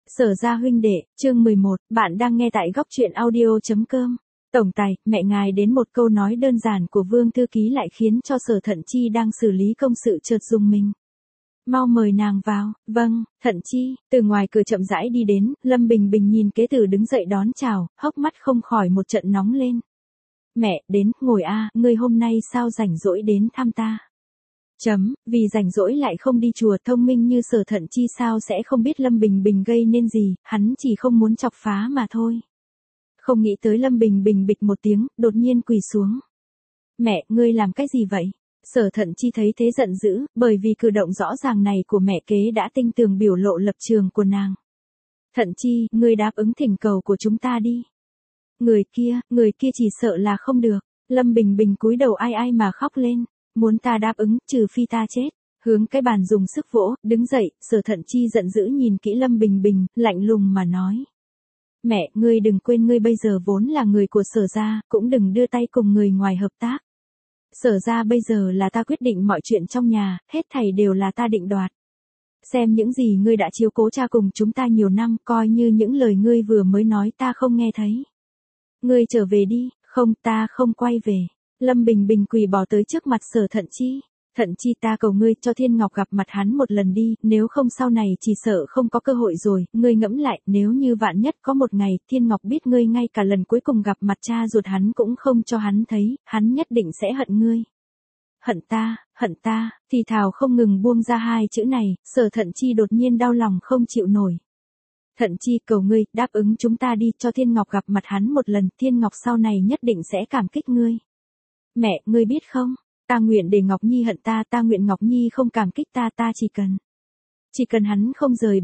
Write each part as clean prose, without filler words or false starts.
Sở Gia huynh đệ, chương 11, bạn đang nghe tại góc truyện audio.com. Tổng tài, mẹ ngài đến một câu nói đơn giản của Vương Thư Ký lại khiến cho Sở Thận Chi đang xử lý công sự chợt rùng mình. Mau mời nàng vào. Vâng, Thận Chi, từ ngoài cửa chậm rãi đi đến, Lâm Bình Bình nhìn kế tử đứng dậy đón chào, hốc mắt không khỏi một trận nóng lên. Mẹ, đến, ngồi ngươi hôm nay sao rảnh rỗi đến thăm ta? Vì rảnh rỗi lại không đi chùa, thông minh như Sở Thận Chi sao sẽ không biết Lâm Bình Bình gây nên gì, hắn chỉ không muốn chọc phá mà thôi. Không nghĩ tới Lâm Bình Bình bịch một tiếng, đột nhiên quỳ xuống. Mẹ, ngươi làm cái gì vậy? Sở Thận Chi thấy thế giận dữ, bởi vì cử động rõ ràng này của mẹ kế đã tinh tường biểu lộ lập trường của nàng. Thận Chi, ngươi đáp ứng thỉnh cầu của chúng ta đi. Người kia chỉ sợ là không được. Lâm Bình Bình cúi đầu ai mà khóc lên. Muốn ta đáp ứng, trừ phi ta chết. Hướng cái bàn dùng sức vỗ, đứng dậy, Sở Thận Chi giận dữ nhìn kỹ Lâm Bình Bình, lạnh lùng mà nói. Mẹ, ngươi đừng quên ngươi bây giờ vốn là người của Sở Gia, cũng đừng đưa tay cùng người ngoài hợp tác. Sở Gia bây giờ là ta quyết định mọi chuyện trong nhà, hết thảy đều là ta định đoạt. Xem những gì ngươi đã chiếu cố cha cùng chúng ta nhiều năm, coi như những lời ngươi vừa mới nói ta không nghe thấy. Ngươi trở về đi, không, ta không quay về. Lâm Bình Bình quỳ bò tới trước mặt Sở Thận Chi. Thận Chi, ta cầu ngươi cho Thiên Ngọc gặp mặt hắn một lần đi, nếu không sau này chỉ sợ không có cơ hội rồi, ngươi ngẫm lại, nếu như vạn nhất có một ngày Thiên Ngọc biết ngươi ngay cả lần cuối cùng gặp mặt cha ruột hắn cũng không cho hắn thấy, hắn nhất định sẽ hận ngươi. Hận ta, thì thào không ngừng buông ra hai chữ này, Sở Thận Chi đột nhiên đau lòng không chịu nổi. Thận Chi, cầu ngươi, đáp ứng chúng ta đi, cho Thiên Ngọc gặp mặt hắn một lần, Thiên Ngọc sau này nhất định sẽ cảm kích ngươi. Mẹ, ngươi biết không, ta nguyện để Ngọc Nhi hận ta, ta nguyện Ngọc Nhi không cảm kích ta, ta chỉ cần hắn không rời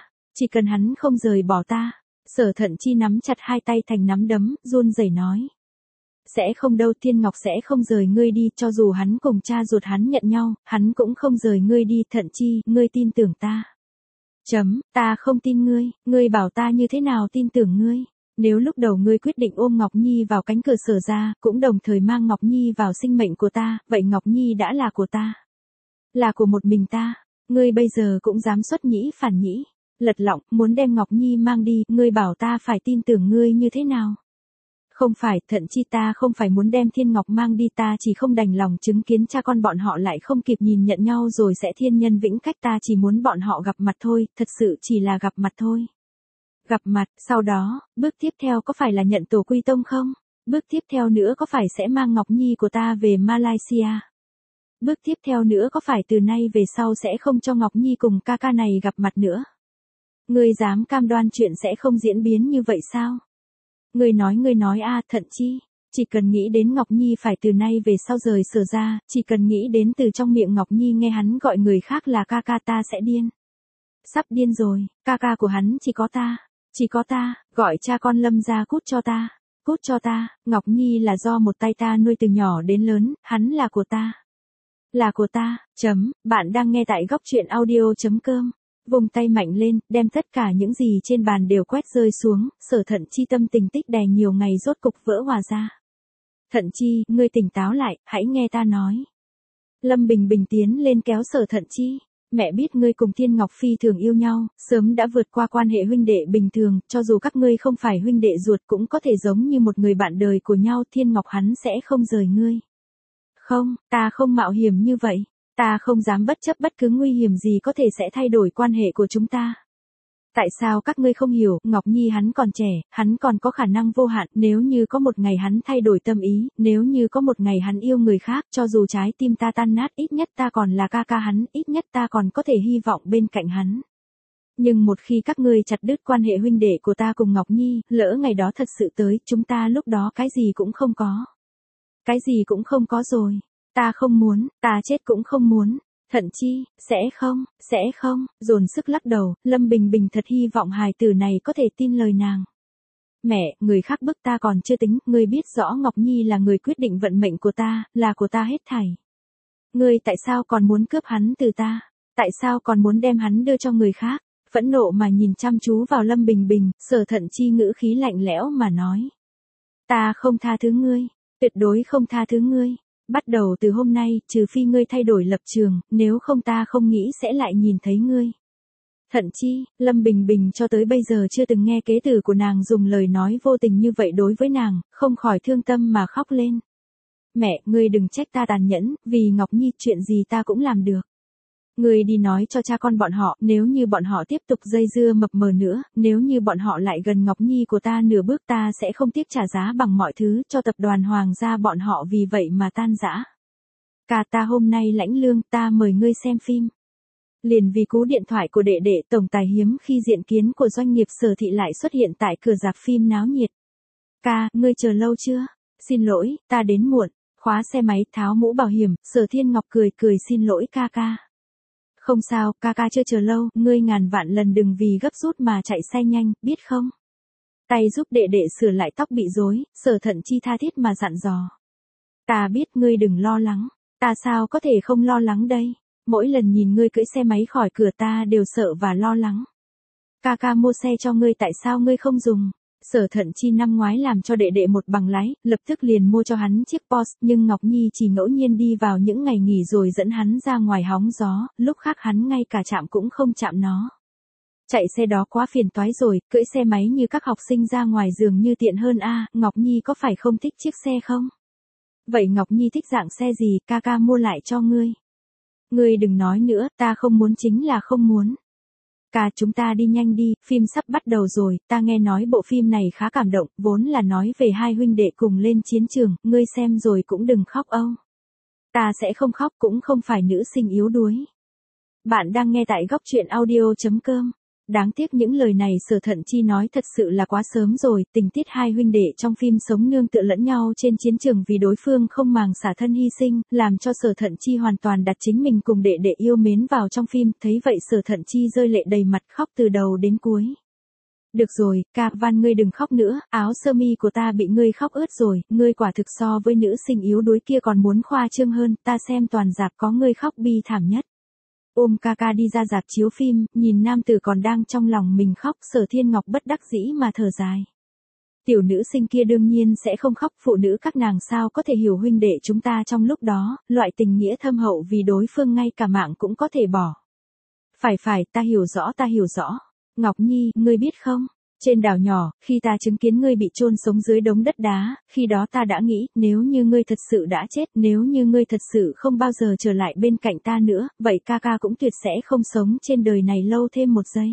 bỏ ta. Sở Thận Chi nắm chặt hai tay thành nắm đấm, run rẩy nói. Sẽ không đâu, Thiên Ngọc sẽ không rời ngươi đi, cho dù hắn cùng cha ruột hắn nhận nhau, hắn cũng không rời ngươi đi, Thận Chi, ngươi tin tưởng ta. Ta không tin ngươi bảo ta như thế nào tin tưởng ngươi? Nếu lúc đầu ngươi quyết định ôm Ngọc Nhi vào cánh cửa Sở Gia, cũng đồng thời mang Ngọc Nhi vào sinh mệnh của ta, vậy Ngọc Nhi đã là của ta. Là của một mình ta. Ngươi bây giờ cũng dám xuất nhĩ phản nhĩ. Lật lọng, muốn đem Ngọc Nhi mang đi, ngươi bảo ta phải tin tưởng ngươi như thế nào? Không phải, Thận Chi, ta không phải muốn đem Thiên Ngọc mang đi, ta chỉ không đành lòng chứng kiến cha con bọn họ lại không kịp nhìn nhận nhau rồi sẽ thiên nhân vĩnh cách, ta chỉ muốn bọn họ gặp mặt thôi, thật sự chỉ là gặp mặt thôi. Gặp mặt, sau đó, bước tiếp theo có phải là nhận tổ quy tông không? Bước tiếp theo nữa có phải sẽ mang Ngọc Nhi của ta về Malaysia? Bước tiếp theo nữa có phải từ nay về sau sẽ không cho Ngọc Nhi cùng ca ca này gặp mặt nữa? Ngươi dám cam đoan chuyện sẽ không diễn biến như vậy sao? Ngươi nói Thận Chi, chỉ cần nghĩ đến Ngọc Nhi phải từ nay về sau rời Sở Gia, chỉ cần nghĩ đến từ trong miệng Ngọc Nhi nghe hắn gọi người khác là ca ca, ta sẽ điên. Sắp điên rồi, ca ca của hắn chỉ có ta, gọi cha con Lâm gia cút cho ta, Ngọc Nhi là do một tay ta nuôi từ nhỏ đến lớn, hắn là của ta. Bạn đang nghe tại góc truyện audio.com. Vùng tay mạnh lên, đem tất cả những gì trên bàn đều quét rơi xuống, Sở Thận Chi tâm tình tích đè nhiều ngày rốt cục vỡ hòa ra. Thận Chi, ngươi tỉnh táo lại, hãy nghe ta nói. Lâm Bình Bình tiến lên kéo Sở Thận Chi. Mẹ biết ngươi cùng Thiên Ngọc phi thường yêu nhau, sớm đã vượt qua quan hệ huynh đệ bình thường, cho dù các ngươi không phải huynh đệ ruột cũng có thể giống như một người bạn đời của nhau, Thiên Ngọc hắn sẽ không rời ngươi. Không, ta không mạo hiểm như vậy. Ta không dám bất chấp bất cứ nguy hiểm gì có thể sẽ thay đổi quan hệ của chúng ta. Tại sao các ngươi không hiểu, Ngọc Nhi hắn còn trẻ, hắn còn có khả năng vô hạn, nếu như có một ngày hắn thay đổi tâm ý, nếu như có một ngày hắn yêu người khác, cho dù trái tim ta tan nát, ít nhất ta còn là ca ca hắn, ít nhất ta còn có thể hy vọng bên cạnh hắn. Nhưng một khi các ngươi chặt đứt quan hệ huynh đệ của ta cùng Ngọc Nhi, lỡ ngày đó thật sự tới, chúng ta lúc đó cái gì cũng không có. Cái gì cũng không có rồi. Ta không muốn, ta chết cũng không muốn. Thận Chi, sẽ không, dồn sức lắc đầu, Lâm Bình Bình thật hy vọng hài tử này có thể tin lời nàng. Mẹ, người khác bức ta còn chưa tính, ngươi biết rõ Ngọc Nhi là người quyết định vận mệnh của ta, là của ta hết thảy. Ngươi tại sao còn muốn cướp hắn từ ta? Tại sao còn muốn đem hắn đưa cho người khác? Phẫn nộ mà nhìn chăm chú vào Lâm Bình Bình, Sở Thận Chi ngữ khí lạnh lẽo mà nói. Ta không tha thứ ngươi, tuyệt đối không tha thứ ngươi. Bắt đầu từ hôm nay, trừ phi ngươi thay đổi lập trường, nếu không ta không nghĩ sẽ lại nhìn thấy ngươi. Thận chi, Lâm Bình Bình cho tới bây giờ chưa từng nghe kế tử của nàng dùng lời nói vô tình như vậy đối với nàng, không khỏi thương tâm mà khóc lên. Mẹ, ngươi đừng trách ta tàn nhẫn, vì Ngọc Nhi chuyện gì ta cũng làm được. Ngươi đi nói cho cha con bọn họ, nếu như bọn họ tiếp tục dây dưa mập mờ nữa, nếu như bọn họ lại gần Ngọc Nhi của ta nửa bước ta sẽ không tiếc trả giá bằng mọi thứ cho tập đoàn Hoàng gia bọn họ vì vậy mà tan rã. Cả ta hôm nay lãnh lương ta mời ngươi xem phim. Liền vì cú điện thoại của đệ đệ tổng tài hiếm khi diện kiến của doanh nghiệp Sở Thị lại xuất hiện tại cửa rạp phim náo nhiệt. Ca, ngươi chờ lâu chưa? Xin lỗi, ta đến muộn. Khóa xe máy, tháo mũ bảo hiểm, Sở Thiên Ngọc cười cười xin lỗi ca ca. Không sao, ca ca chưa chờ lâu, ngươi ngàn vạn lần đừng vì gấp rút mà chạy xe nhanh, biết không? Tay giúp đệ đệ sửa lại tóc bị rối, Sở Thận Chi tha thiết mà dặn dò. Ta biết ngươi đừng lo lắng, ta sao có thể không lo lắng đây? Mỗi lần nhìn ngươi cưỡi xe máy khỏi cửa ta đều sợ và lo lắng. Ca ca mua xe cho ngươi tại sao ngươi không dùng? Sở Thận Chi năm ngoái làm cho đệ đệ một bằng lái, lập tức liền mua cho hắn chiếc Porsche, nhưng Ngọc Nhi chỉ ngẫu nhiên đi vào những ngày nghỉ rồi dẫn hắn ra ngoài hóng gió, lúc khác hắn ngay cả chạm cũng không chạm nó. Chạy xe đó quá phiền toái rồi, cưỡi xe máy như các học sinh ra ngoài giường như tiện hơn a. Ngọc Nhi có phải không thích chiếc xe không? Vậy Ngọc Nhi thích dạng xe gì, ca ca mua lại cho ngươi. Ngươi đừng nói nữa, ta không muốn chính là không muốn. Ca chúng ta đi nhanh đi, phim sắp bắt đầu rồi, ta nghe nói bộ phim này khá cảm động, vốn là nói về hai huynh đệ cùng lên chiến trường, ngươi xem rồi cũng đừng khóc âu. Ta sẽ không khóc cũng không phải nữ sinh yếu đuối. Bạn đang nghe tại góc truyện audio.com. Đáng tiếc những lời này Sở Thận Chi nói thật sự là quá sớm rồi, tình tiết hai huynh đệ trong phim sống nương tựa lẫn nhau trên chiến trường vì đối phương không màng xả thân hy sinh, làm cho Sở Thận Chi hoàn toàn đặt chính mình cùng đệ đệ yêu mến vào trong phim, thấy vậy Sở Thận Chi rơi lệ đầy mặt khóc từ đầu đến cuối. Được rồi, ca van ngươi đừng khóc nữa, áo sơ mi của ta bị ngươi khóc ướt rồi, ngươi quả thực so với nữ sinh yếu đuối kia còn muốn khoa trương hơn, ta xem toàn rạp có ngươi khóc bi thảm nhất. Ôm ca ca đi ra rạp chiếu phim, nhìn nam tử còn đang trong lòng mình khóc, Sở Thiên Ngọc bất đắc dĩ mà thở dài. Tiểu nữ sinh kia đương nhiên sẽ không khóc, phụ nữ các nàng sao có thể hiểu huynh đệ chúng ta trong lúc đó, loại tình nghĩa thâm hậu vì đối phương ngay cả mạng cũng có thể bỏ. Phải, ta hiểu rõ. Ngọc Nhi, ngươi biết không? Trên đảo nhỏ, khi ta chứng kiến ngươi bị chôn sống dưới đống đất đá, khi đó ta đã nghĩ, nếu như ngươi thật sự đã chết, nếu như ngươi thật sự không bao giờ trở lại bên cạnh ta nữa, vậy ca ca cũng tuyệt sẽ không sống trên đời này lâu thêm một giây.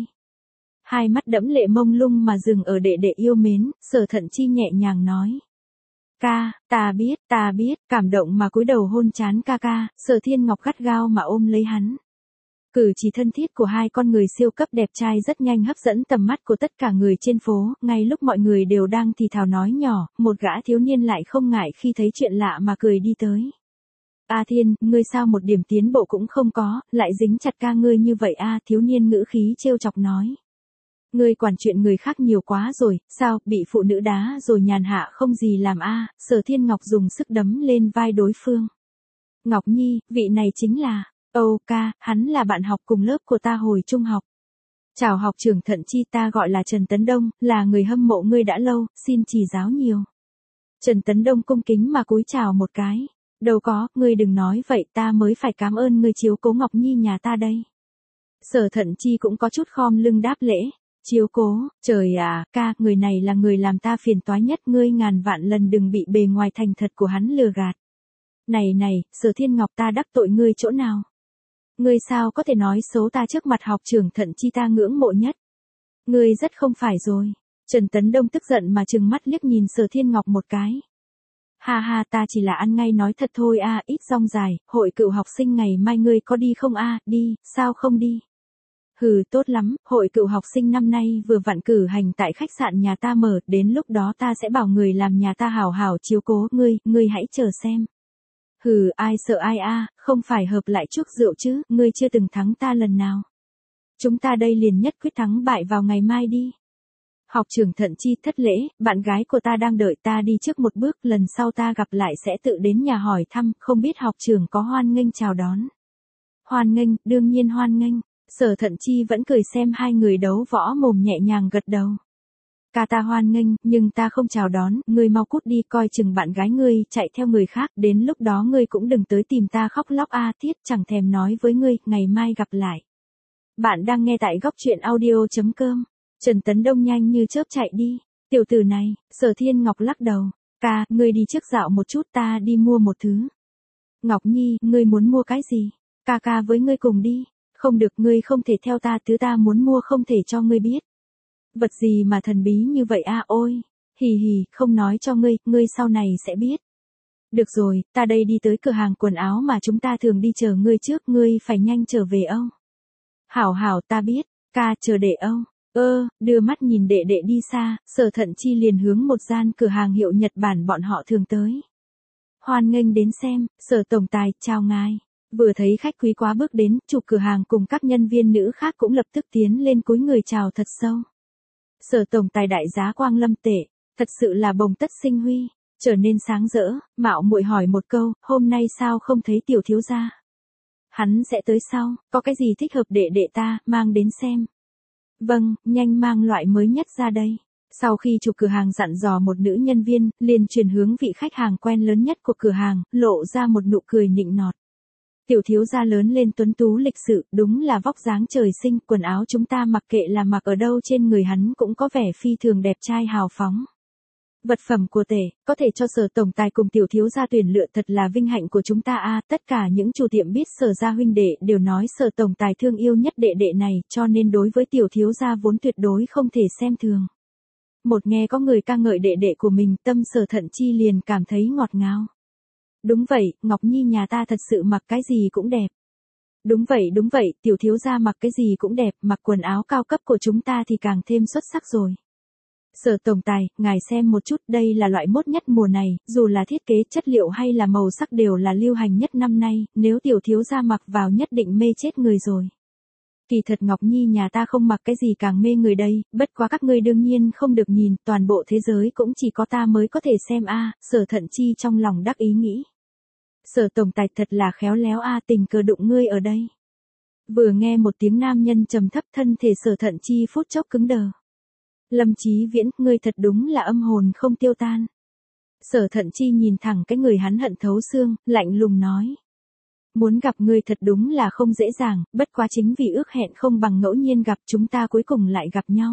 Hai mắt đẫm lệ mông lung mà dừng ở đệ đệ yêu mến, Sở Thận Chi nhẹ nhàng nói. Ca, ta biết, cảm động mà cúi đầu hôn trán ca ca, Sở Thiên Ngọc gắt gao mà ôm lấy hắn. Cử chỉ thân thiết của hai con người siêu cấp đẹp trai rất nhanh hấp dẫn tầm mắt của tất cả người trên phố, ngay lúc mọi người đều đang thì thào nói nhỏ, một gã thiếu niên lại không ngại khi thấy chuyện lạ mà cười đi tới. A Thiên, ngươi sao một điểm tiến bộ cũng không có, lại dính chặt ca ngươi như vậy a, thiếu niên ngữ khí trêu chọc nói. Ngươi quản chuyện người khác nhiều quá rồi, sao, bị phụ nữ đá rồi nhàn hạ không gì làm a, Sở Thiên Ngọc dùng sức đấm lên vai đối phương. Ngọc Nhi, vị này chính là... Âu ca, hắn là bạn học cùng lớp của ta hồi trung học. Chào học trưởng Thận Chi, ta gọi là Trần Tấn Đông, là người hâm mộ ngươi đã lâu, xin chỉ giáo nhiều. Trần Tấn Đông cung kính mà cúi chào một cái. Đâu có, ngươi đừng nói vậy, ta mới phải cảm ơn ngươi chiếu cố Ngọc Nhi nhà ta đây. Sở Thận Chi cũng có chút khom lưng đáp lễ. Chiếu cố, trời à, ca, người này là người làm ta phiền toái nhất, ngươi ngàn vạn lần đừng bị bề ngoài thành thật của hắn lừa gạt. Này, Sở Thiên Ngọc, ta đắc tội ngươi chỗ nào? Ngươi sao có thể nói xấu ta trước mặt học trưởng Thận Chi ta ngưỡng mộ nhất? Ngươi rất không phải rồi. Trần Tấn Đông tức giận mà trừng mắt liếc nhìn Sở Thiên Ngọc một cái. Ha, ta chỉ là ăn ngay nói thật thôi a, ít rong dài, hội cựu học sinh ngày mai ngươi có đi không a? Đi, sao không đi? Hừ, tốt lắm, hội cựu học sinh năm nay vừa vặn cử hành tại khách sạn nhà ta mở, đến lúc đó ta sẽ bảo người làm nhà ta hảo hảo chiếu cố ngươi hãy chờ xem. Hừ, ai sợ ai a, không phải hợp lại chuốc rượu chứ, ngươi chưa từng thắng ta lần nào. Chúng ta đây liền nhất quyết thắng bại vào ngày mai đi. Học trưởng Thận Chi thất lễ, bạn gái của ta đang đợi ta đi trước một bước, lần sau ta gặp lại sẽ tự đến nhà hỏi thăm, không biết học trưởng có hoan nghênh chào đón. Hoan nghênh, đương nhiên hoan nghênh. Sở Thận Chi vẫn cười xem hai người đấu võ mồm nhẹ nhàng gật đầu. Ca ta hoan nghênh, nhưng ta không chào đón, ngươi mau cút đi, coi chừng bạn gái ngươi chạy theo người khác, đến lúc đó ngươi cũng đừng tới tìm ta khóc lóc a, Thiết chẳng thèm nói với ngươi, ngày mai gặp lại. bạn đang nghe tại góc truyện audio.com. Trần Tấn Đông nhanh như chớp chạy đi. Tiểu tử này, Sở Thiên Ngọc lắc đầu. Ca, ngươi đi trước dạo một chút, ta đi mua một thứ. Ngọc Nhi, ngươi muốn mua cái gì? Ca với ngươi cùng đi. Không được, ngươi không thể theo ta, thứ ta muốn mua không thể cho ngươi biết. Vật gì mà thần bí như vậy à, ôi. Hì hì, không nói cho ngươi sau này sẽ biết. Được rồi, ta đây đi tới cửa hàng quần áo mà chúng ta thường đi, chờ ngươi trước, ngươi phải nhanh trở về Âu. Hảo, ta biết, ca chờ đệ Âu. Đưa mắt nhìn đệ đệ đi xa, Sở Thận Chi liền hướng một gian cửa hàng hiệu Nhật Bản bọn họ thường tới. Hoan nghênh đến xem, Sở tổng tài, chào ngài. Vừa thấy khách quý quá bước đến, chủ cửa hàng cùng các nhân viên nữ khác cũng lập tức tiến lên cúi người chào thật sâu. Sở tổng tài đại giá Quang Lâm Tể, thật sự là bồng tất sinh huy, trở nên sáng rỡ, mạo muội hỏi một câu, hôm nay sao không thấy tiểu thiếu gia? Hắn sẽ tới sau, có cái gì thích hợp đệ đệ ta, mang đến xem. Vâng, nhanh mang loại mới nhất ra đây. Sau khi chủ cửa hàng dặn dò một nữ nhân viên, liền chuyển hướng vị khách hàng quen lớn nhất của cửa hàng, lộ ra một nụ cười nịnh nọt. Tiểu thiếu gia lớn lên tuấn tú lịch sự, đúng là vóc dáng trời sinh, quần áo chúng ta mặc kệ là mặc ở đâu trên người hắn cũng có vẻ phi thường đẹp trai hào phóng. Vật phẩm của Tể, có thể cho Sở tổng tài cùng tiểu thiếu gia tuyển lựa, thật là vinh hạnh của chúng ta a. Tất cả những chủ tiệm biết Sở gia huynh đệ đều nói Sở tổng tài thương yêu nhất đệ đệ này, cho nên đối với tiểu thiếu gia vốn tuyệt đối không thể xem thường. Một nghe có người ca ngợi đệ đệ của mình, tâm Sở Thận Chi liền cảm thấy ngọt ngào. Đúng vậy, Ngọc Nhi nhà ta thật sự mặc cái gì cũng đẹp. Đúng vậy, tiểu thiếu gia mặc cái gì cũng đẹp, mặc quần áo cao cấp của chúng ta thì càng thêm xuất sắc rồi. Sở tổng tài, ngài xem một chút, đây là loại mốt nhất mùa này, dù là thiết kế, chất liệu hay là màu sắc đều là lưu hành nhất năm nay, nếu tiểu thiếu gia mặc vào nhất định mê chết người rồi. Kỳ thật Ngọc Nhi nhà ta không mặc cái gì càng mê người đây, bất quá các ngươi đương nhiên không được nhìn, toàn bộ thế giới cũng chỉ có ta mới có thể xem a. Sở Thận Chi trong lòng đắc ý nghĩ. Sở tổng tài thật là khéo léo a, tình cờ đụng ngươi ở đây. Vừa nghe một tiếng nam nhân trầm thấp, thân thể Sở Thận Chi phút chốc cứng đờ. Lâm Chí Viễn, ngươi thật đúng là âm hồn không tiêu tan. Sở Thận Chi nhìn thẳng cái người hắn hận thấu xương, lạnh lùng nói. Muốn gặp ngươi thật đúng là không dễ dàng, bất quá chính vì ước hẹn không bằng ngẫu nhiên gặp, chúng ta cuối cùng lại gặp nhau.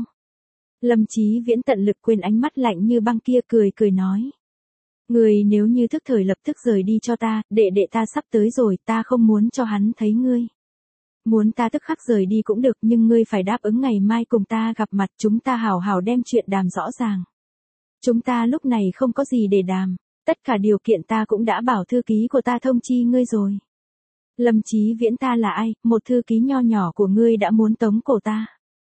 Lâm Chí Viễn tận lực quên ánh mắt lạnh như băng kia, cười nói. Ngươi nếu như thức thời lập tức rời đi cho ta, đệ ta sắp tới rồi, ta không muốn cho hắn thấy ngươi. Muốn ta tức khắc rời đi cũng được, nhưng ngươi phải đáp ứng ngày mai cùng ta gặp mặt, chúng ta hảo hảo đem chuyện đàm rõ ràng. Chúng ta lúc này không có gì để đàm, tất cả điều kiện ta cũng đã bảo thư ký của ta thông chi ngươi rồi. Lâm Chí Viễn, ta là ai, một thư ký nho nhỏ của ngươi đã muốn tống cổ ta.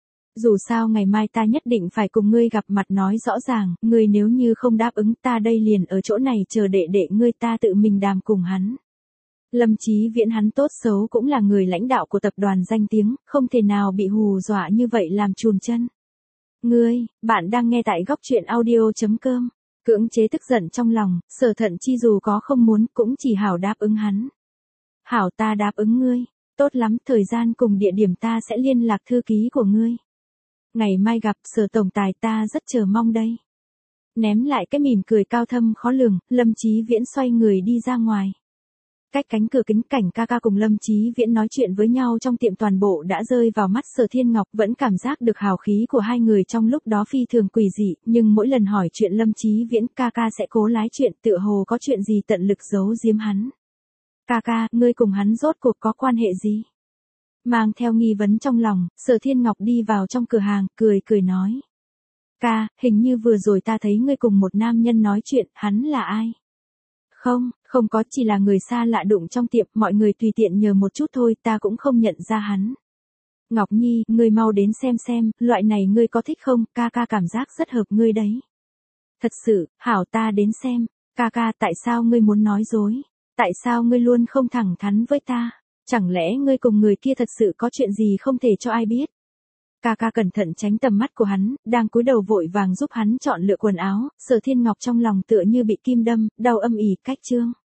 Dù sao ngày mai ta nhất định phải cùng ngươi gặp mặt nói rõ ràng, ngươi nếu như không đáp ứng, ta đây liền ở chỗ này chờ đệ ngươi, ta tự mình đàm cùng hắn. Lâm Chí Viễn hắn tốt xấu cũng là người lãnh đạo của tập đoàn danh tiếng, không thể nào bị hù dọa như vậy làm chùn chân. Bạn đang nghe tại góc truyện audio.com. Cưỡng chế tức giận trong lòng, Sở Thận Chi dù có không muốn cũng chỉ hảo đáp ứng hắn. Hảo, ta đáp ứng ngươi. Tốt lắm, thời gian cùng địa điểm ta sẽ liên lạc thư ký của ngươi. Ngày mai gặp Sở tổng tài, ta rất chờ mong đây. Ném lại cái mỉm cười cao thâm khó lường, Lâm Chí Viễn xoay người đi ra ngoài. Cách cánh cửa kính cảnh ca cùng Lâm Chí Viễn nói chuyện với nhau trong tiệm, toàn bộ đã rơi vào mắt Sở Thiên Ngọc, vẫn cảm giác được hào khí của hai người trong lúc đó phi thường quỷ dị, nhưng mỗi lần hỏi chuyện Lâm Chí Viễn, ca sẽ cố lái chuyện, tựa hồ có chuyện gì tận lực giấu giếm hắn. Ca, ngươi cùng hắn rốt cuộc có quan hệ gì? Mang theo nghi vấn trong lòng, Sở Thiên Ngọc đi vào trong cửa hàng, cười nói. Ca, hình như vừa rồi ta thấy ngươi cùng một nam nhân nói chuyện, hắn là ai? Không có, chỉ là người xa lạ đụng trong tiệm, mọi người tùy tiện nhờ một chút thôi, ta cũng không nhận ra hắn. Ngọc Nhi, ngươi mau đến xem, loại này ngươi có thích không, ca cảm giác rất hợp ngươi đấy. Thật sự, hảo, ta đến xem. Ca, tại sao ngươi muốn nói dối? Tại sao ngươi luôn không thẳng thắn với ta? Chẳng lẽ ngươi cùng người kia thật sự có chuyện gì không thể cho ai biết? Ca cẩn thận tránh tầm mắt của hắn, đang cúi đầu vội vàng giúp hắn chọn lựa quần áo, Sở Thiên Ngọc trong lòng tựa như bị kim đâm, đau âm ỉ, cách chương.